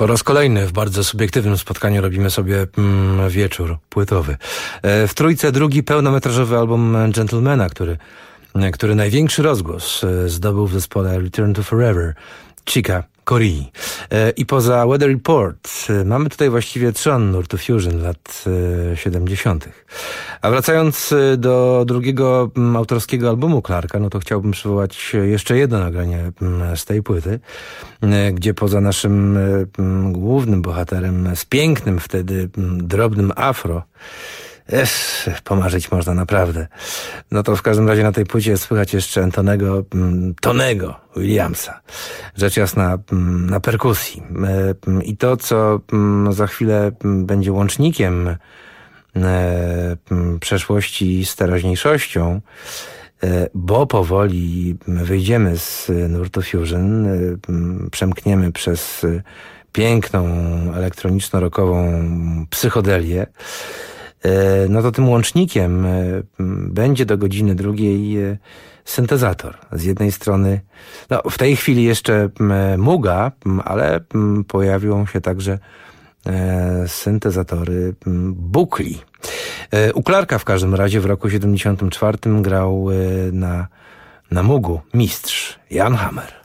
Po raz kolejny w bardzo subiektywnym spotkaniu robimy sobie wieczór płytowy. W trójce drugi pełnometrażowy album Gentlemana, który największy rozgłos zdobył w zespole Return to Forever, Chica Corea. I poza Weather Report mamy tutaj właściwie trzon nurtu fusion lat 70. A wracając do drugiego autorskiego albumu Clarka, no to chciałbym przywołać jeszcze jedno nagranie z tej płyty, gdzie poza naszym głównym bohaterem z pięknym wtedy drobnym afro, pomarzyć można naprawdę. No to w każdym razie na tej płycie słychać jeszcze Tonego Williamsa. Rzecz jasna na perkusji. I to, co za chwilę będzie łącznikiem przeszłości z teraźniejszością, bo powoli wyjdziemy z nurtu fusion, przemkniemy przez piękną elektroniczno-rockową psychodelię. No to tym łącznikiem będzie do godziny drugiej syntezator. Z jednej strony, no w tej chwili jeszcze Muga, ale pojawią się także syntezatory Buckley. U Clarka w każdym razie w roku 74 grał na Mugu mistrz Jan Hammer.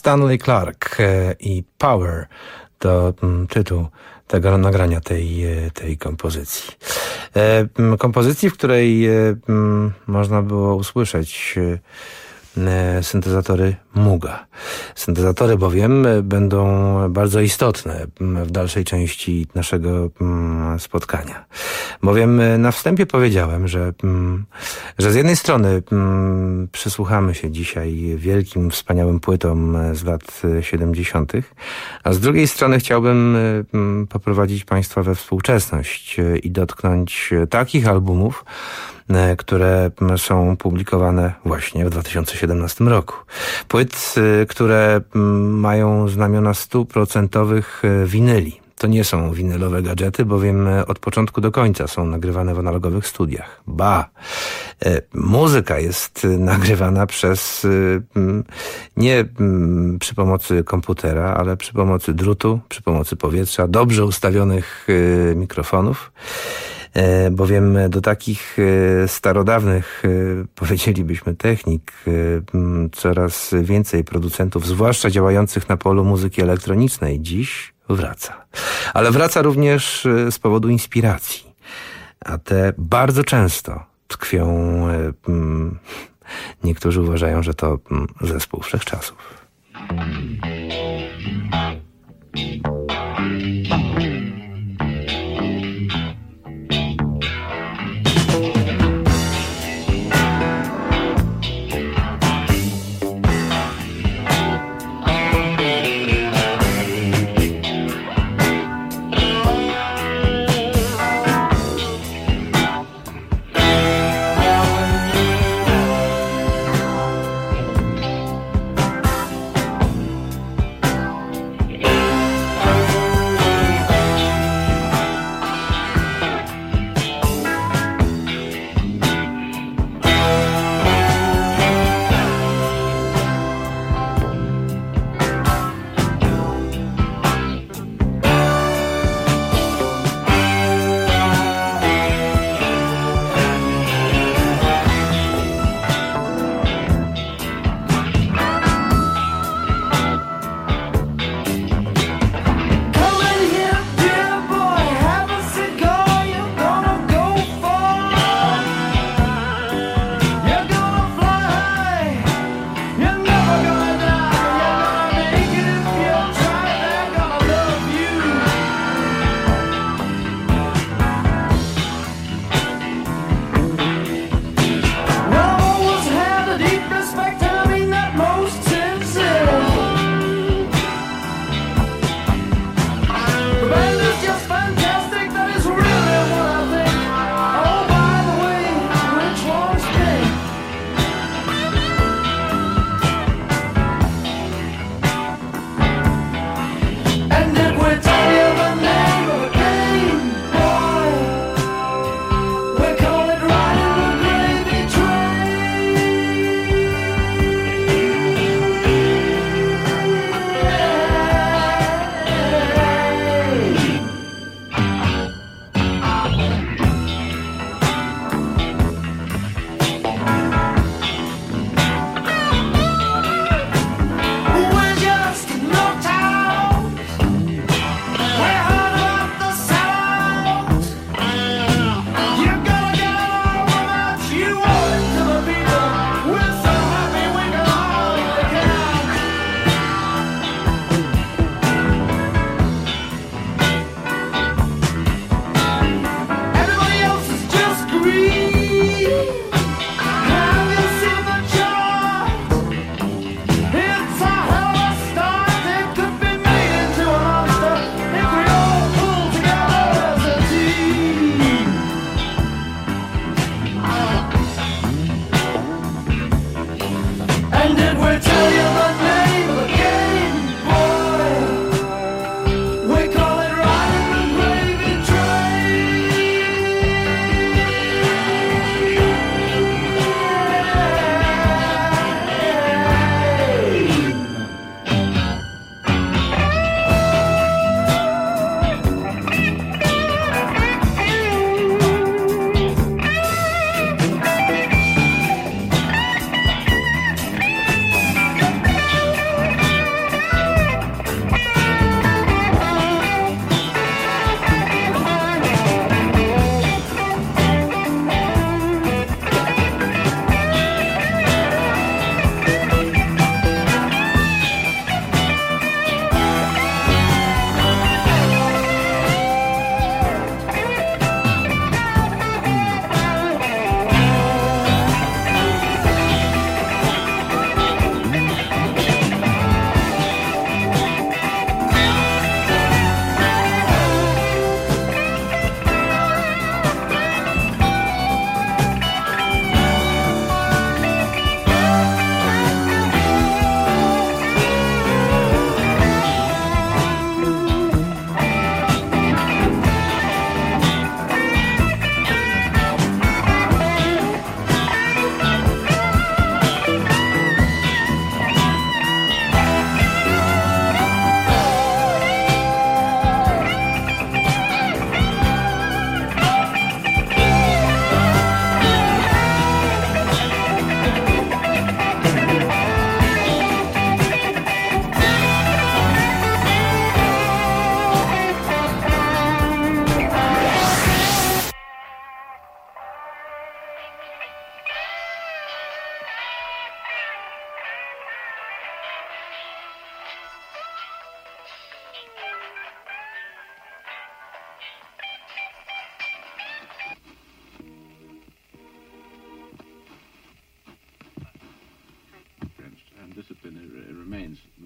Stanley Clarke i Power to tytuł tego nagrania, tej kompozycji. Kompozycji, w której można było usłyszeć syntezatory Muga. Syntezatory bowiem będą bardzo istotne w dalszej części naszego spotkania. Bowiem na wstępie powiedziałem, że z jednej strony przysłuchamy się dzisiaj wielkim, wspaniałym płytom z lat 70., a z drugiej strony chciałbym poprowadzić Państwa we współczesność i dotknąć takich albumów, które są publikowane właśnie w 2017 roku. Płyt, które mają znamiona 100% winyli. To nie są winylowe gadżety, bowiem od początku do końca są nagrywane w analogowych studiach. Muzyka jest nagrywana nie przy pomocy komputera, ale przy pomocy drutu, przy pomocy powietrza, dobrze ustawionych mikrofonów. Bowiem do takich starodawnych, powiedzielibyśmy, technik coraz więcej producentów, zwłaszcza działających na polu muzyki elektronicznej, dziś wraca. Ale wraca również z powodu inspiracji. A te bardzo często tkwią, niektórzy uważają, że to zespół wszechczasów.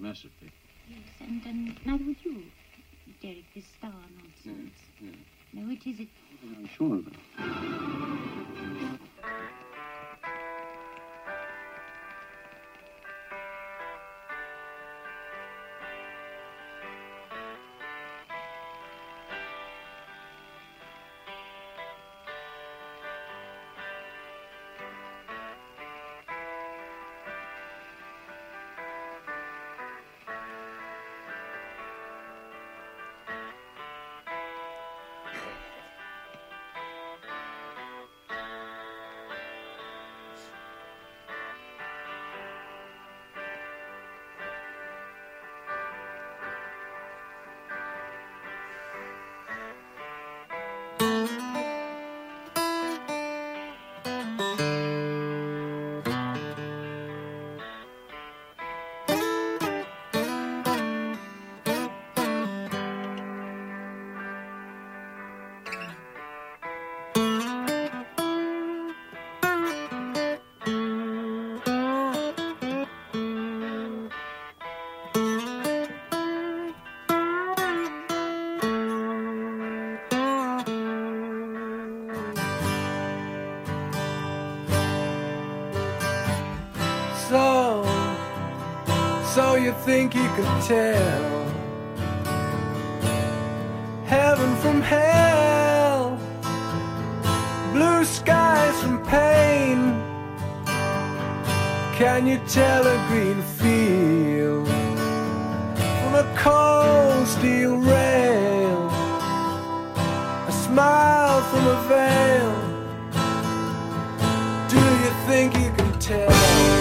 masterpiece. Yes, and now would you, Derek, this star nonsense? Yeah. Now, which is it? I'm sure of it. So you think you could tell heaven from hell, blue skies from pain? Can you tell a green field from a cold steel rail, a smile from a veil? Do you think you can tell?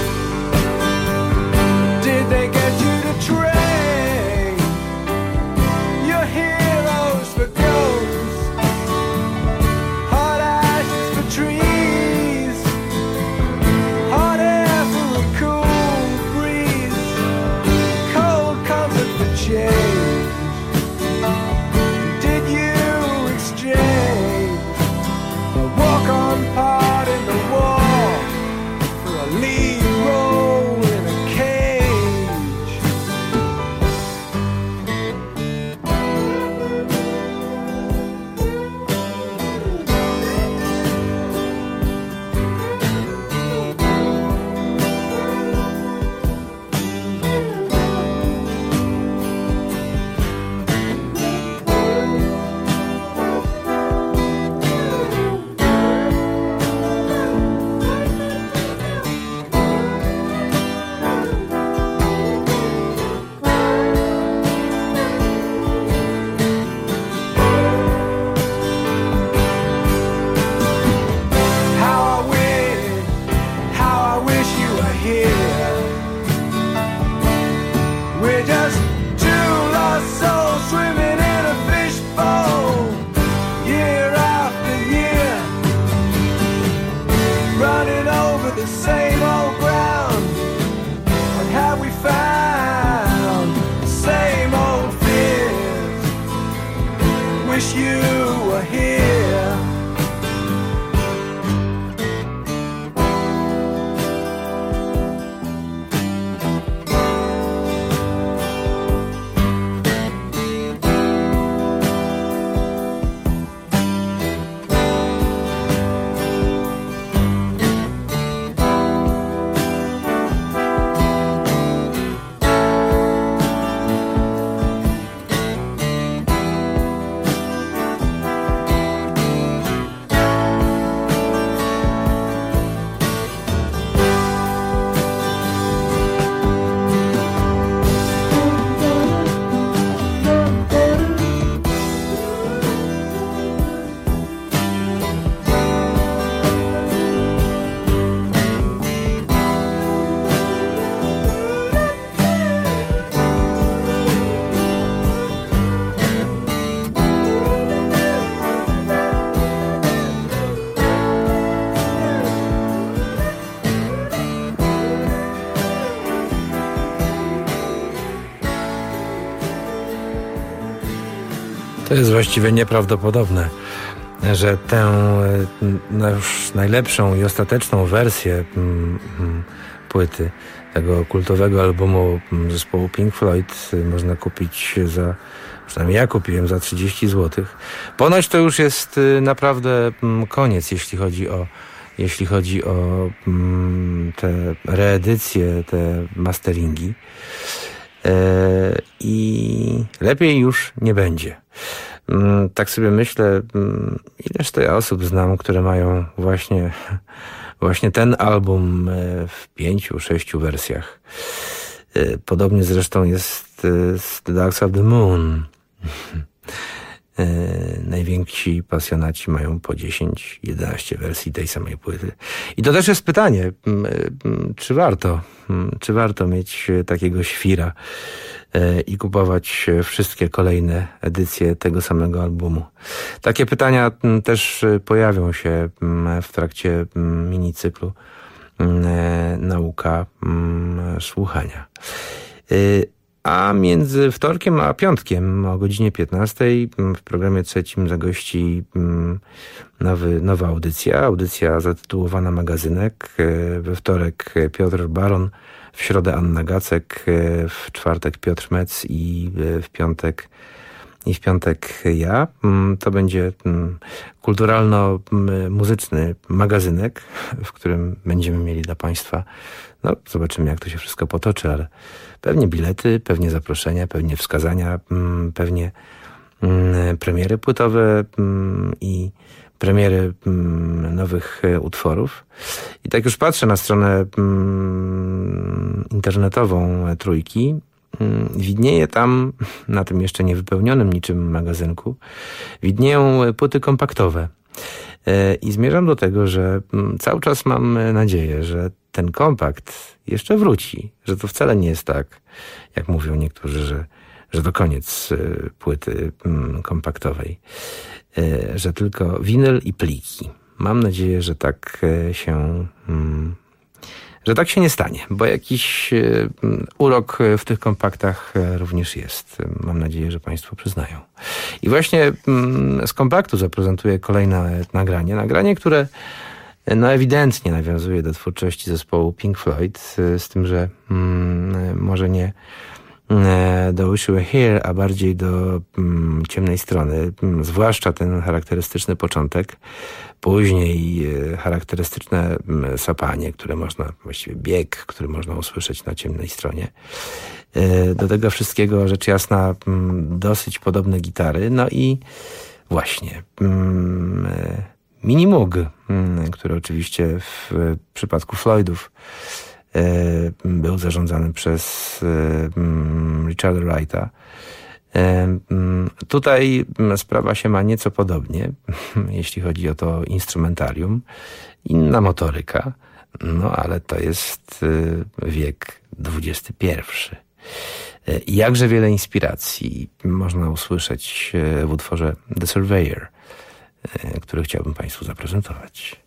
Did they get you to trade your heroes for ghosts, hot ashes for trees, hot air for a cool breeze, cold comfort for change? Did you exchange a walk-on part in the war for a lead role in a cage? How I wish you were here. We're just two lost souls swimming in a fishbowl, year after year, running over the same old ground. And have we found the same old fears? Wish you were here. To jest właściwie nieprawdopodobne, że tę już najlepszą i ostateczną wersję płyty tego kultowego albumu zespołu Pink Floyd można kupić przynajmniej ja kupiłem za 30 zł. Ponoć to już jest naprawdę koniec, jeśli chodzi o te reedycje, te masteringi. I lepiej już nie będzie. Tak sobie myślę, ileż to ja osób znam, które mają właśnie ten album w 5-6 wersjach. Podobnie zresztą jest z The Dark Side of the Moon. Najwięksi pasjonaci mają po 10-11 wersji tej samej płyty. I to też jest pytanie, czy warto mieć takiego świra i kupować wszystkie kolejne edycje tego samego albumu. Takie pytania też pojawią się w trakcie minicyklu Nauka słuchania. A między wtorkiem a piątkiem o godzinie 15 w programie trzecim zagości nowa audycja zatytułowana Magazynek. We wtorek Piotr Baron, w środę Anna Gacek, w czwartek Piotr Metz i w piątek ja. To będzie kulturalno-muzyczny magazynek, w którym będziemy mieli dla Państwa, zobaczymy jak to się wszystko potoczy, ale pewnie bilety, pewnie zaproszenia, pewnie wskazania, pewnie premiery płytowe i premiery nowych utworów. I tak już patrzę na stronę internetową Trójki. Widnieje tam, na tym jeszcze niewypełnionym niczym magazynku, widnieją płyty kompaktowe. I zmierzam do tego, że cały czas mam nadzieję, że ten kompakt jeszcze wróci, że to wcale nie jest tak, jak mówią niektórzy, że to koniec płyty kompaktowej, że tylko winyl i pliki. Mam nadzieję, że tak się nie stanie, bo jakiś urok w tych kompaktach również jest. Mam nadzieję, że Państwo przyznają. I właśnie z kompaktu zaprezentuję kolejne nagranie, które ewidentnie nawiązuje do twórczości zespołu Pink Floyd, z tym, że może nie do Wish You Were Here, a bardziej do ciemnej strony, zwłaszcza ten charakterystyczny początek, później charakterystyczne sapanie, właściwie bieg, który można usłyszeć na ciemnej stronie. Do tego wszystkiego rzecz jasna dosyć podobne gitary, i właśnie Mini Moog, który oczywiście w przypadku Floydów był zarządzany przez Richarda Wrighta. Tutaj sprawa się ma nieco podobnie, jeśli chodzi o to instrumentarium. Inna motoryka, ale to jest wiek XXI. I jakże wiele inspiracji można usłyszeć w utworze The Surveyor, który chciałbym Państwu zaprezentować.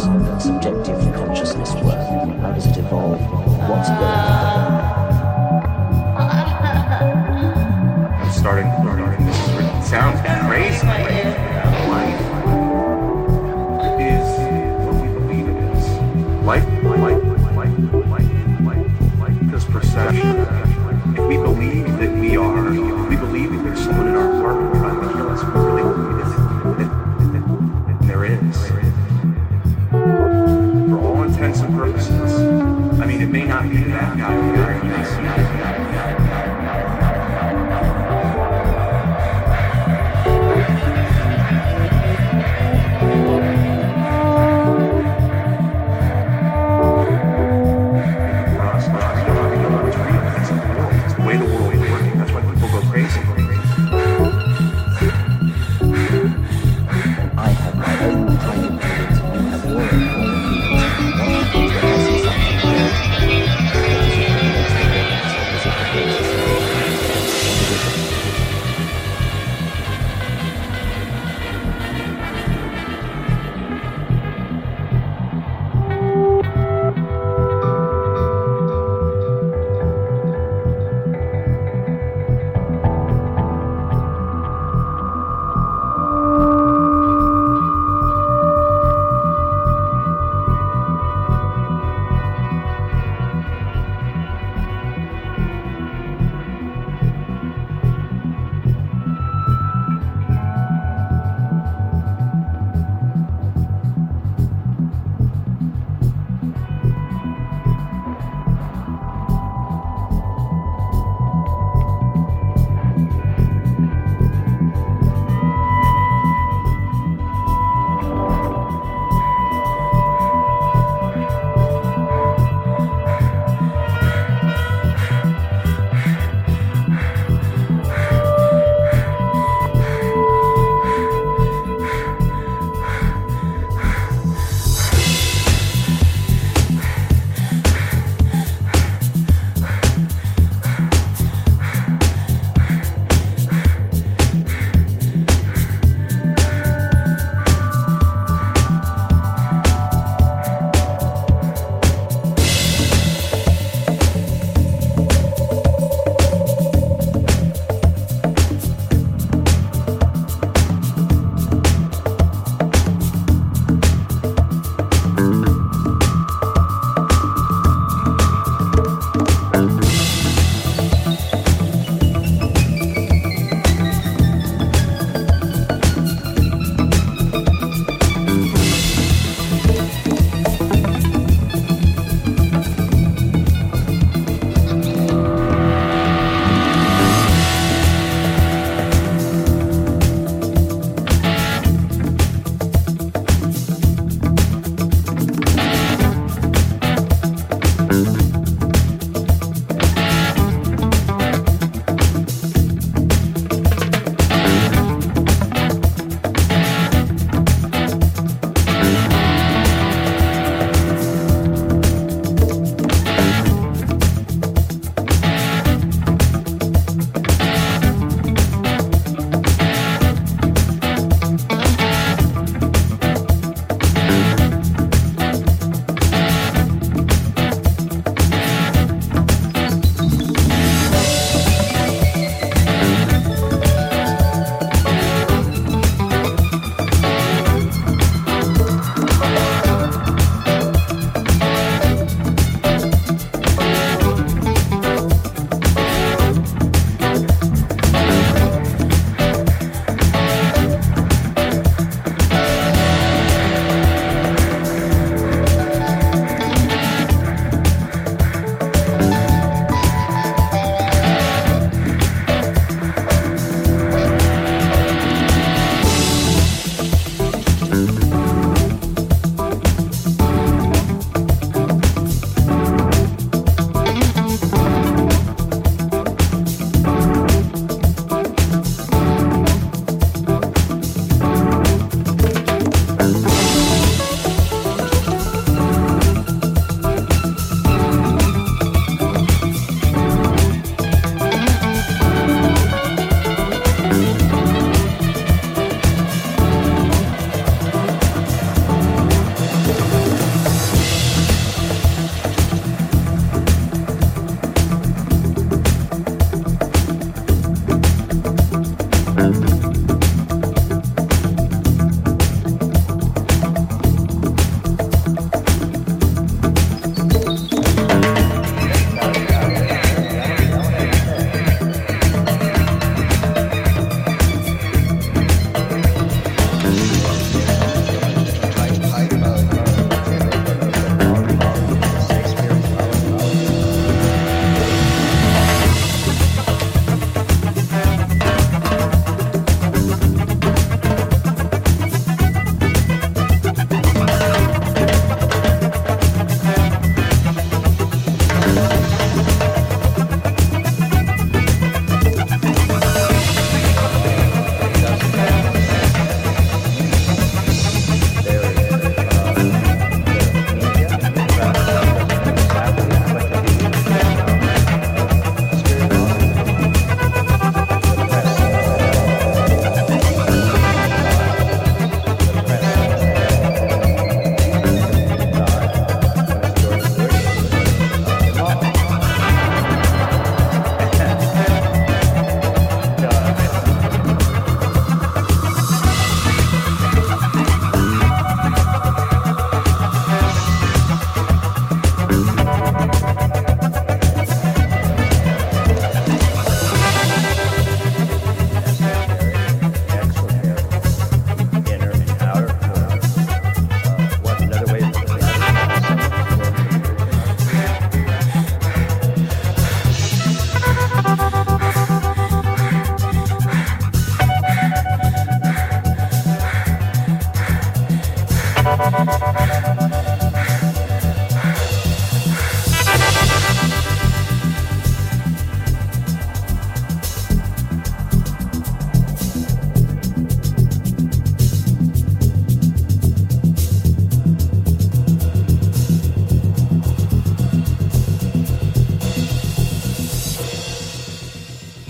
does subjective consciousness work? How does it evolve? What's going on? I'm starting. It sounds crazy. Life is what we believe it is. Life is perception. If we believe that we are, if we believe that there's someone in our apartment trying to kill us, we really believe that there is. For all intents and purposes. I mean, it may not be that guy there. You may see that guy. I have my own kind of feelings, and you have your own kind of feelings. What happens when I see something that is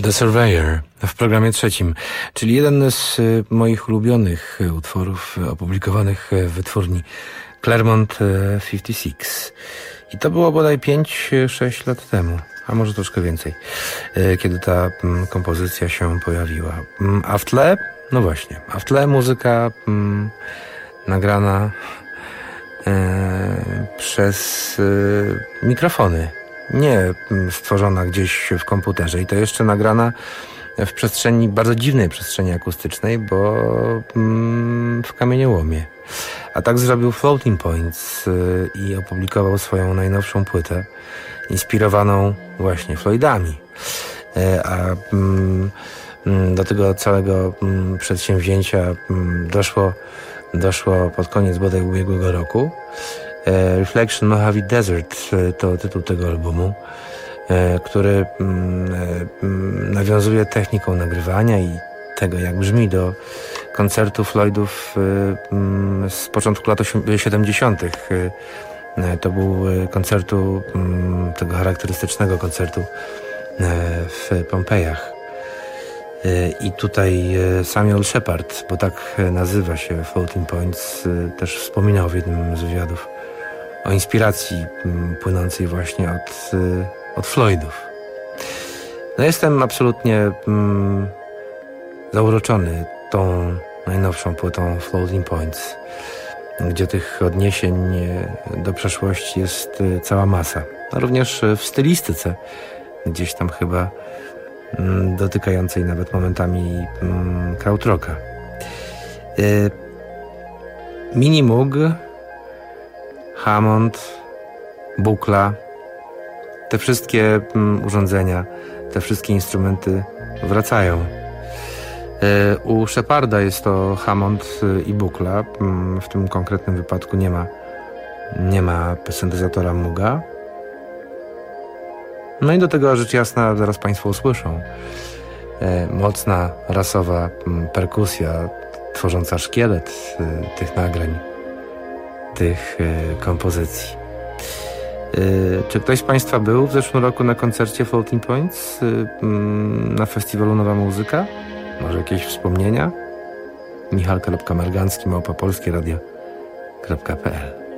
The Surveyor w programie trzecim, czyli jeden z moich ulubionych utworów opublikowanych w wytwórni Claremont 56. I to było bodaj 5-6 lat temu, a może troszkę więcej, kiedy ta kompozycja się pojawiła. A w tle, no właśnie, a w tle muzyka nagrana przez mikrofony. Nie stworzona gdzieś w komputerze i to jeszcze nagrana w przestrzeni, bardzo dziwnej przestrzeni akustycznej, bo w kamieniołomie. A tak zrobił Floating Points i opublikował swoją najnowszą płytę, inspirowaną właśnie Floydami. A do tego całego przedsięwzięcia doszło pod koniec bodaj ubiegłego roku. Reflection Mojave Desert to tytuł tego albumu, który nawiązuje techniką nagrywania i tego, jak brzmi, do koncertu Floydów z początku lat 70. To był koncertu, tego charakterystycznego koncertu w Pompejach. I tutaj Samuel Shepard, bo tak nazywa się Floating Points, też wspominał w jednym z wywiadów o inspiracji płynącej właśnie od Floydów. No jestem absolutnie zauroczony tą najnowszą płytą Floating Points, gdzie tych odniesień do przeszłości jest cała masa. A również w stylistyce, gdzieś tam chyba dotykającej nawet momentami krautrocka. Mini Moog, Hammond, bukla, te wszystkie urządzenia, te wszystkie instrumenty wracają. U Sheparda jest to Hammond i bukla. W tym konkretnym wypadku nie ma syntezatora Mooga. No i do tego, rzecz jasna, zaraz Państwo usłyszą, mocna, rasowa perkusja tworząca szkielet tych nagrań, tych kompozycji. Czy ktoś z Państwa był w zeszłym roku na koncercie Floating Points na festiwalu Nowa Muzyka? Może jakieś wspomnienia? michal.margancki@polskieradio.pl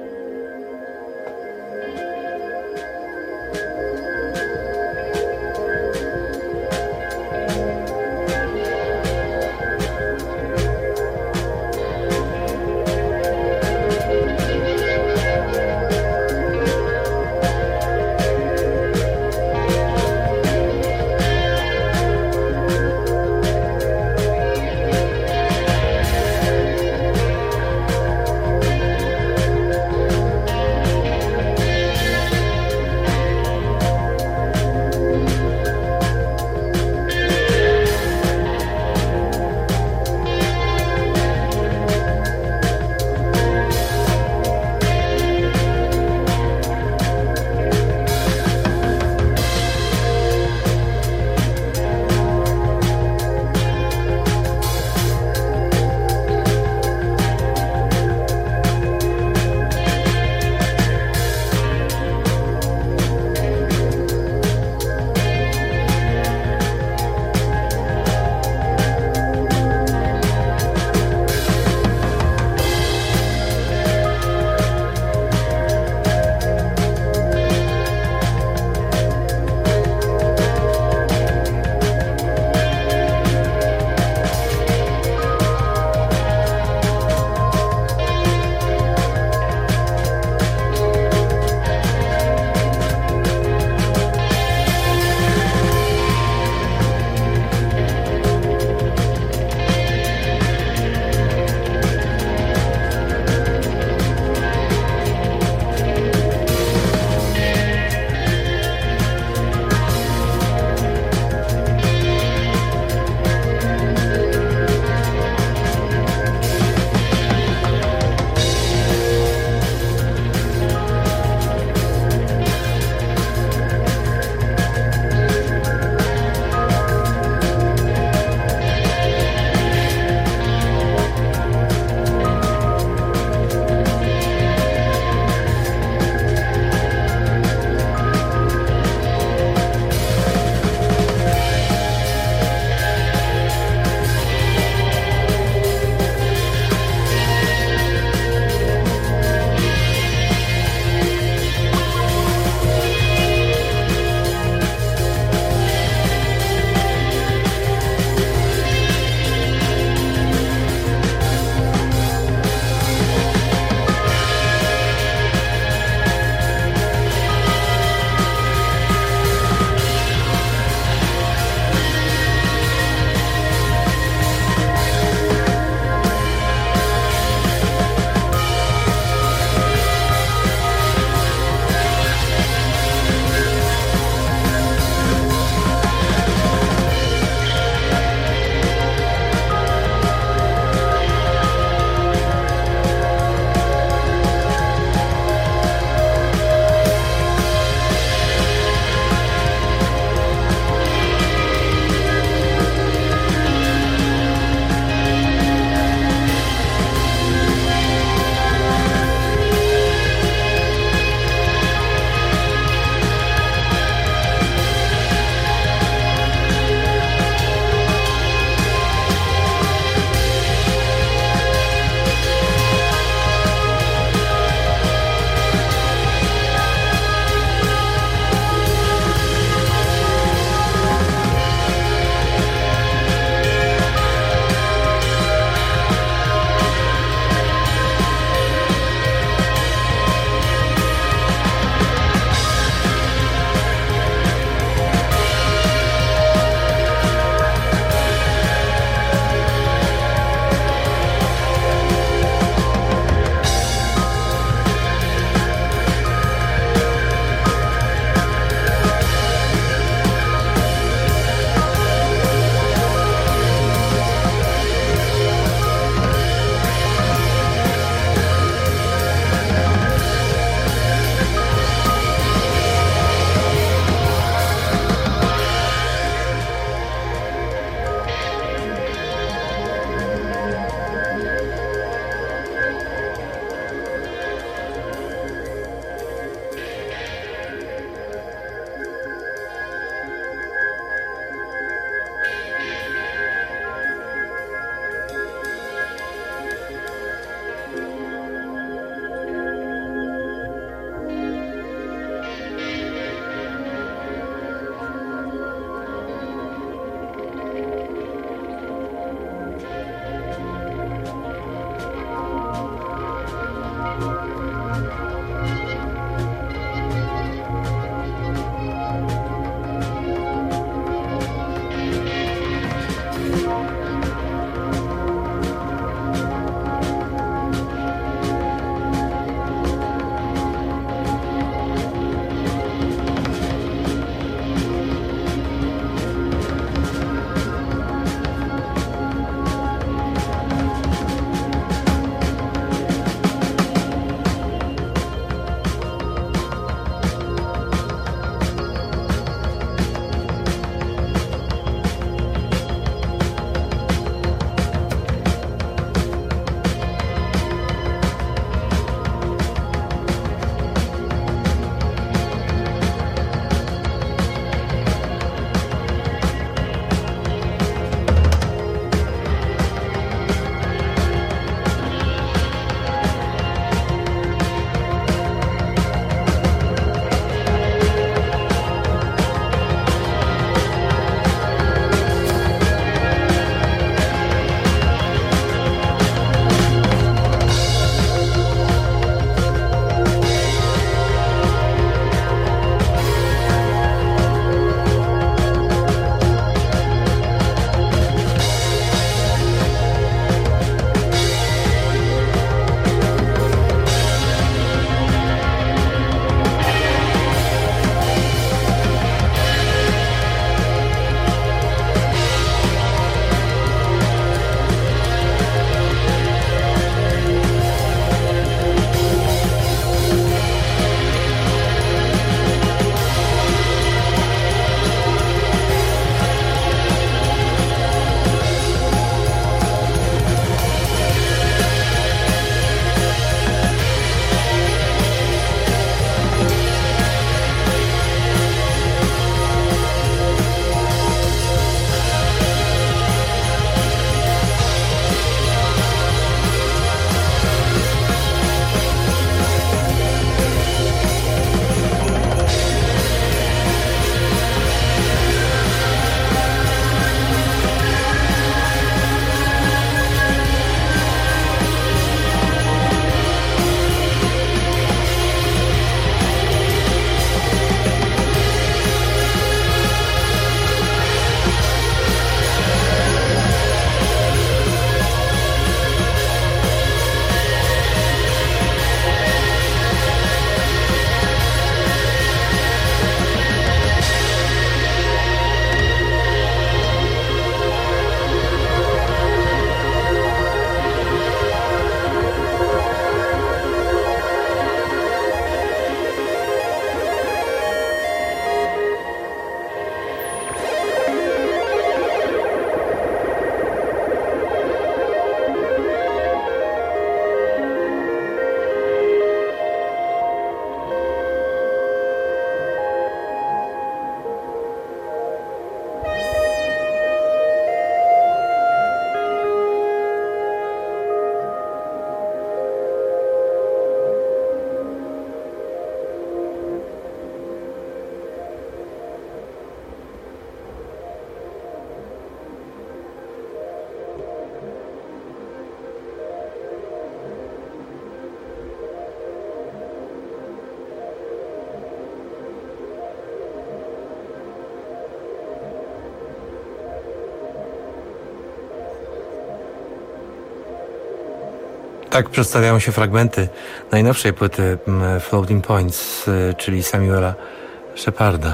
Tak przedstawiają się fragmenty najnowszej płyty Floating Points, czyli Samuela Sheparda.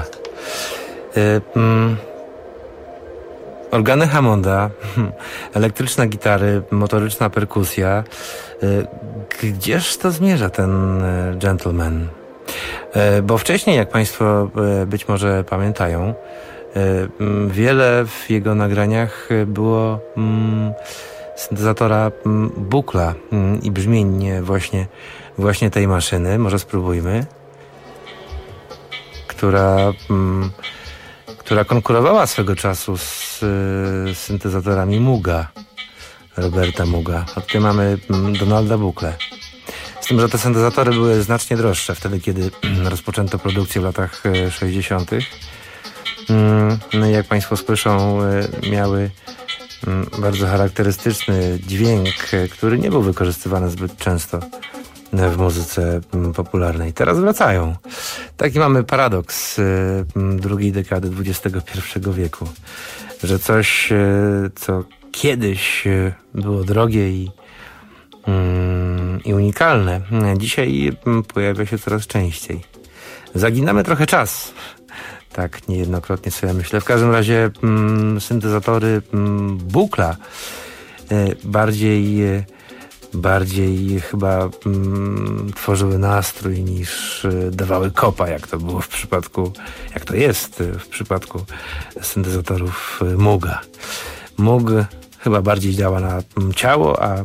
Organy Hammonda, elektryczne gitary, motoryczna perkusja. Gdzież to zmierza ten gentleman? Bo wcześniej, jak Państwo być może pamiętają, wiele w jego nagraniach było syntezatora Buchla i brzmień właśnie tej maszyny. Może spróbujmy. Która konkurowała swego czasu z syntezatorami Mooga, Roberta Mooga. A tutaj mamy Donalda Buchle. Z tym, że te syntezatory były znacznie droższe wtedy, kiedy rozpoczęto produkcję w latach 60. No i jak Państwo słyszą, miały bardzo charakterystyczny dźwięk, który nie był wykorzystywany zbyt często w muzyce popularnej. Teraz wracają. Taki mamy paradoks drugiej dekady XXI wieku, że coś, co kiedyś było drogie i unikalne, dzisiaj pojawia się coraz częściej. Zaginamy trochę czas. Tak niejednokrotnie sobie myślę. W każdym razie syntezatory Buchla bardziej chyba tworzyły nastrój niż dawały kopa, jak to było jak to jest w przypadku syntezatorów Mooga. Moog chyba bardziej działa na ciało, a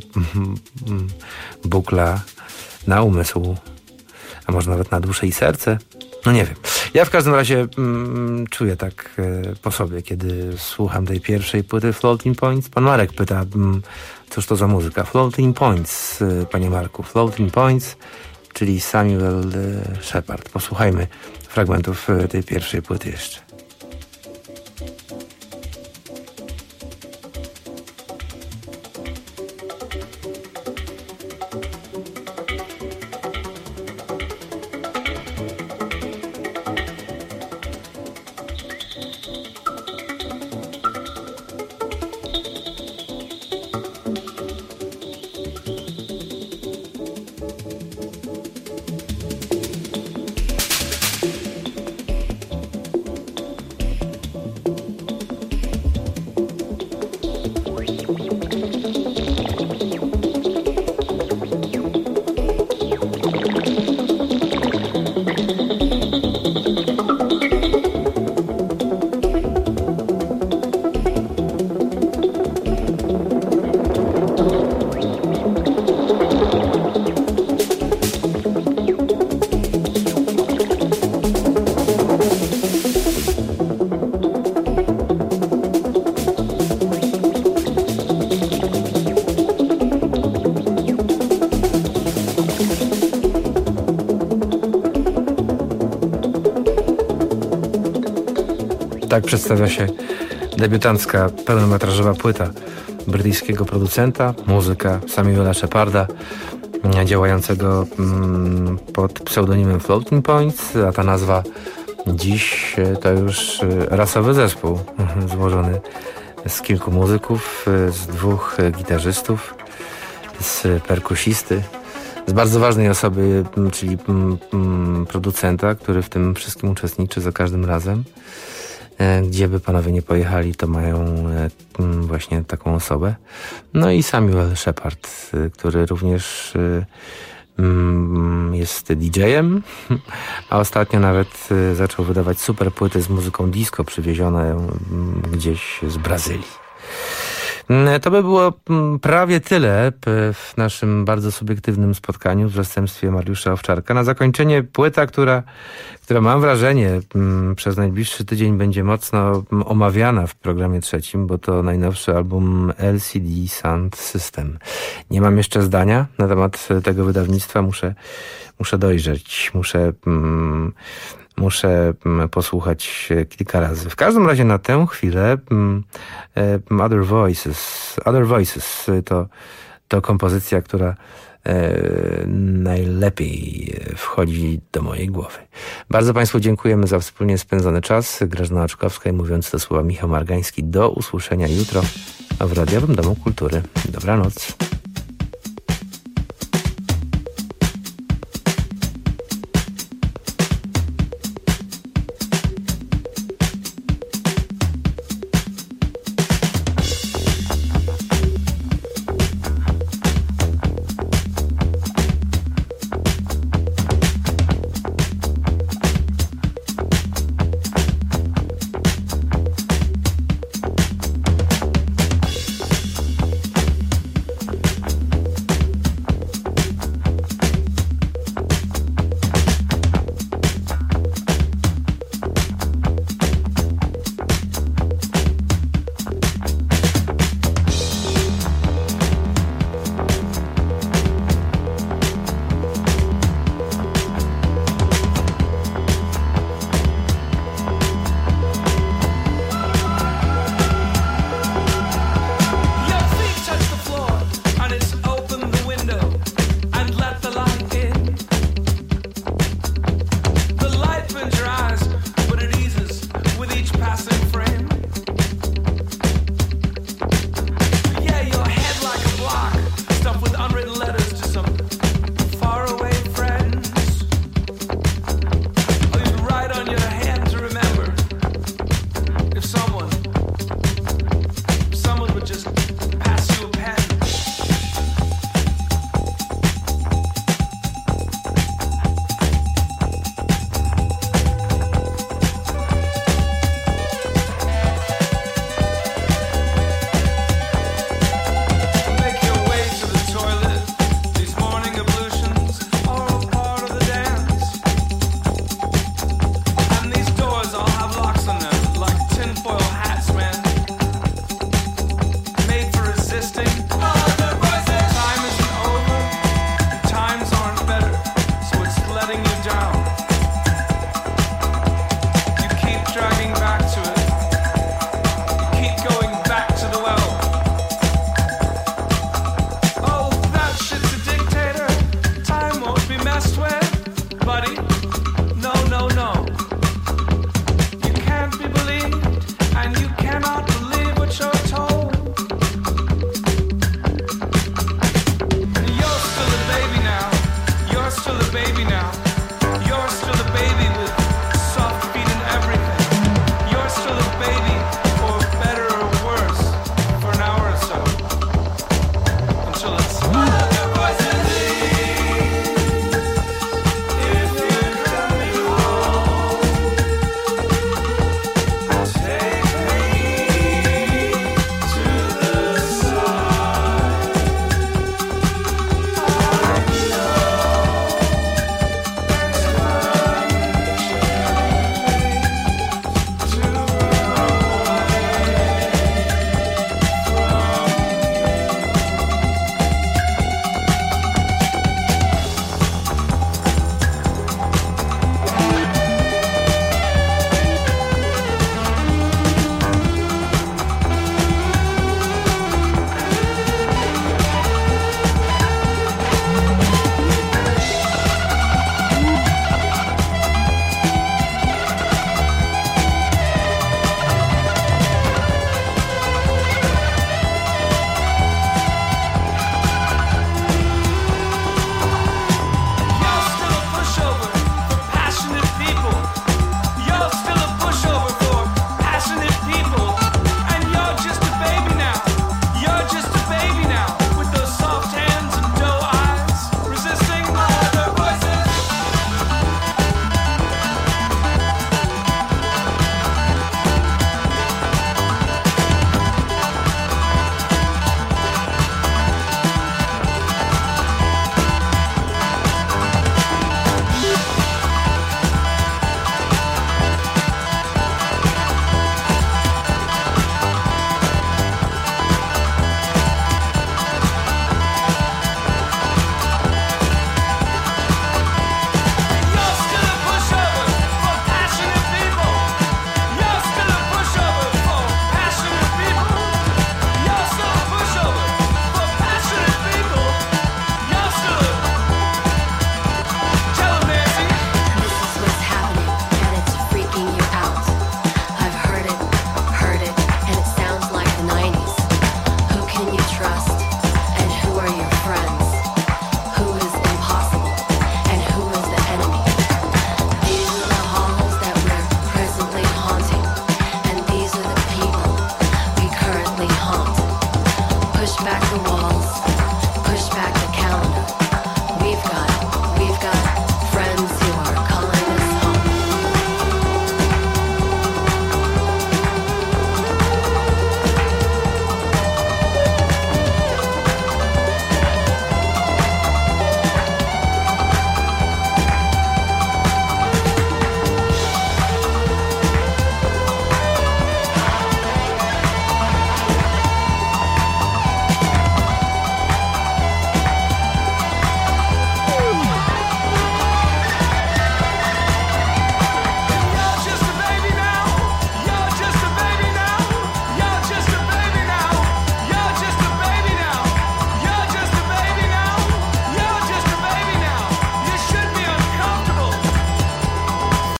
Buchla na umysł, a może nawet na duszę i serce. No nie wiem. Ja w każdym razie czuję tak po sobie, kiedy słucham tej pierwszej płyty Floating Points. Pan Marek pyta, cóż to za muzyka? Floating Points, panie Marku. Floating Points, czyli Samuel Shepard. Posłuchajmy fragmentów tej pierwszej płyty jeszcze. Tak przedstawia się debiutancka, pełnometrażowa płyta brytyjskiego producenta, muzyka Samuela Sheparda, działającego pod pseudonimem Floating Points, a ta nazwa dziś to już rasowy zespół złożony z kilku muzyków, z dwóch gitarzystów, z perkusisty, z bardzo ważnej osoby, czyli producenta, który w tym wszystkim uczestniczy za każdym razem. Gdzie by panowie nie pojechali, to mają właśnie taką osobę. No i Samuel Shepard, który również jest DJ-em, a ostatnio nawet zaczął wydawać super płyty z muzyką disco przywiezione gdzieś z Brazylii. To by było prawie tyle w naszym bardzo subiektywnym spotkaniu w zastępstwie Mariusza Owczarka. Na zakończenie płyta, która mam wrażenie przez najbliższy tydzień będzie mocno omawiana w programie trzecim, bo to najnowszy album LCD Sound System. Nie mam jeszcze zdania na temat tego wydawnictwa, muszę dojrzeć, muszę posłuchać kilka razy. W każdym razie na tę chwilę Other Voices to kompozycja, która najlepiej wchodzi do mojej głowy. Bardzo Państwu dziękujemy za wspólnie spędzony czas. Grażyna Oczkowska i mówiąc te słowa Michał Margański. Do usłyszenia jutro w Radiowym Domu Kultury. Dobranoc.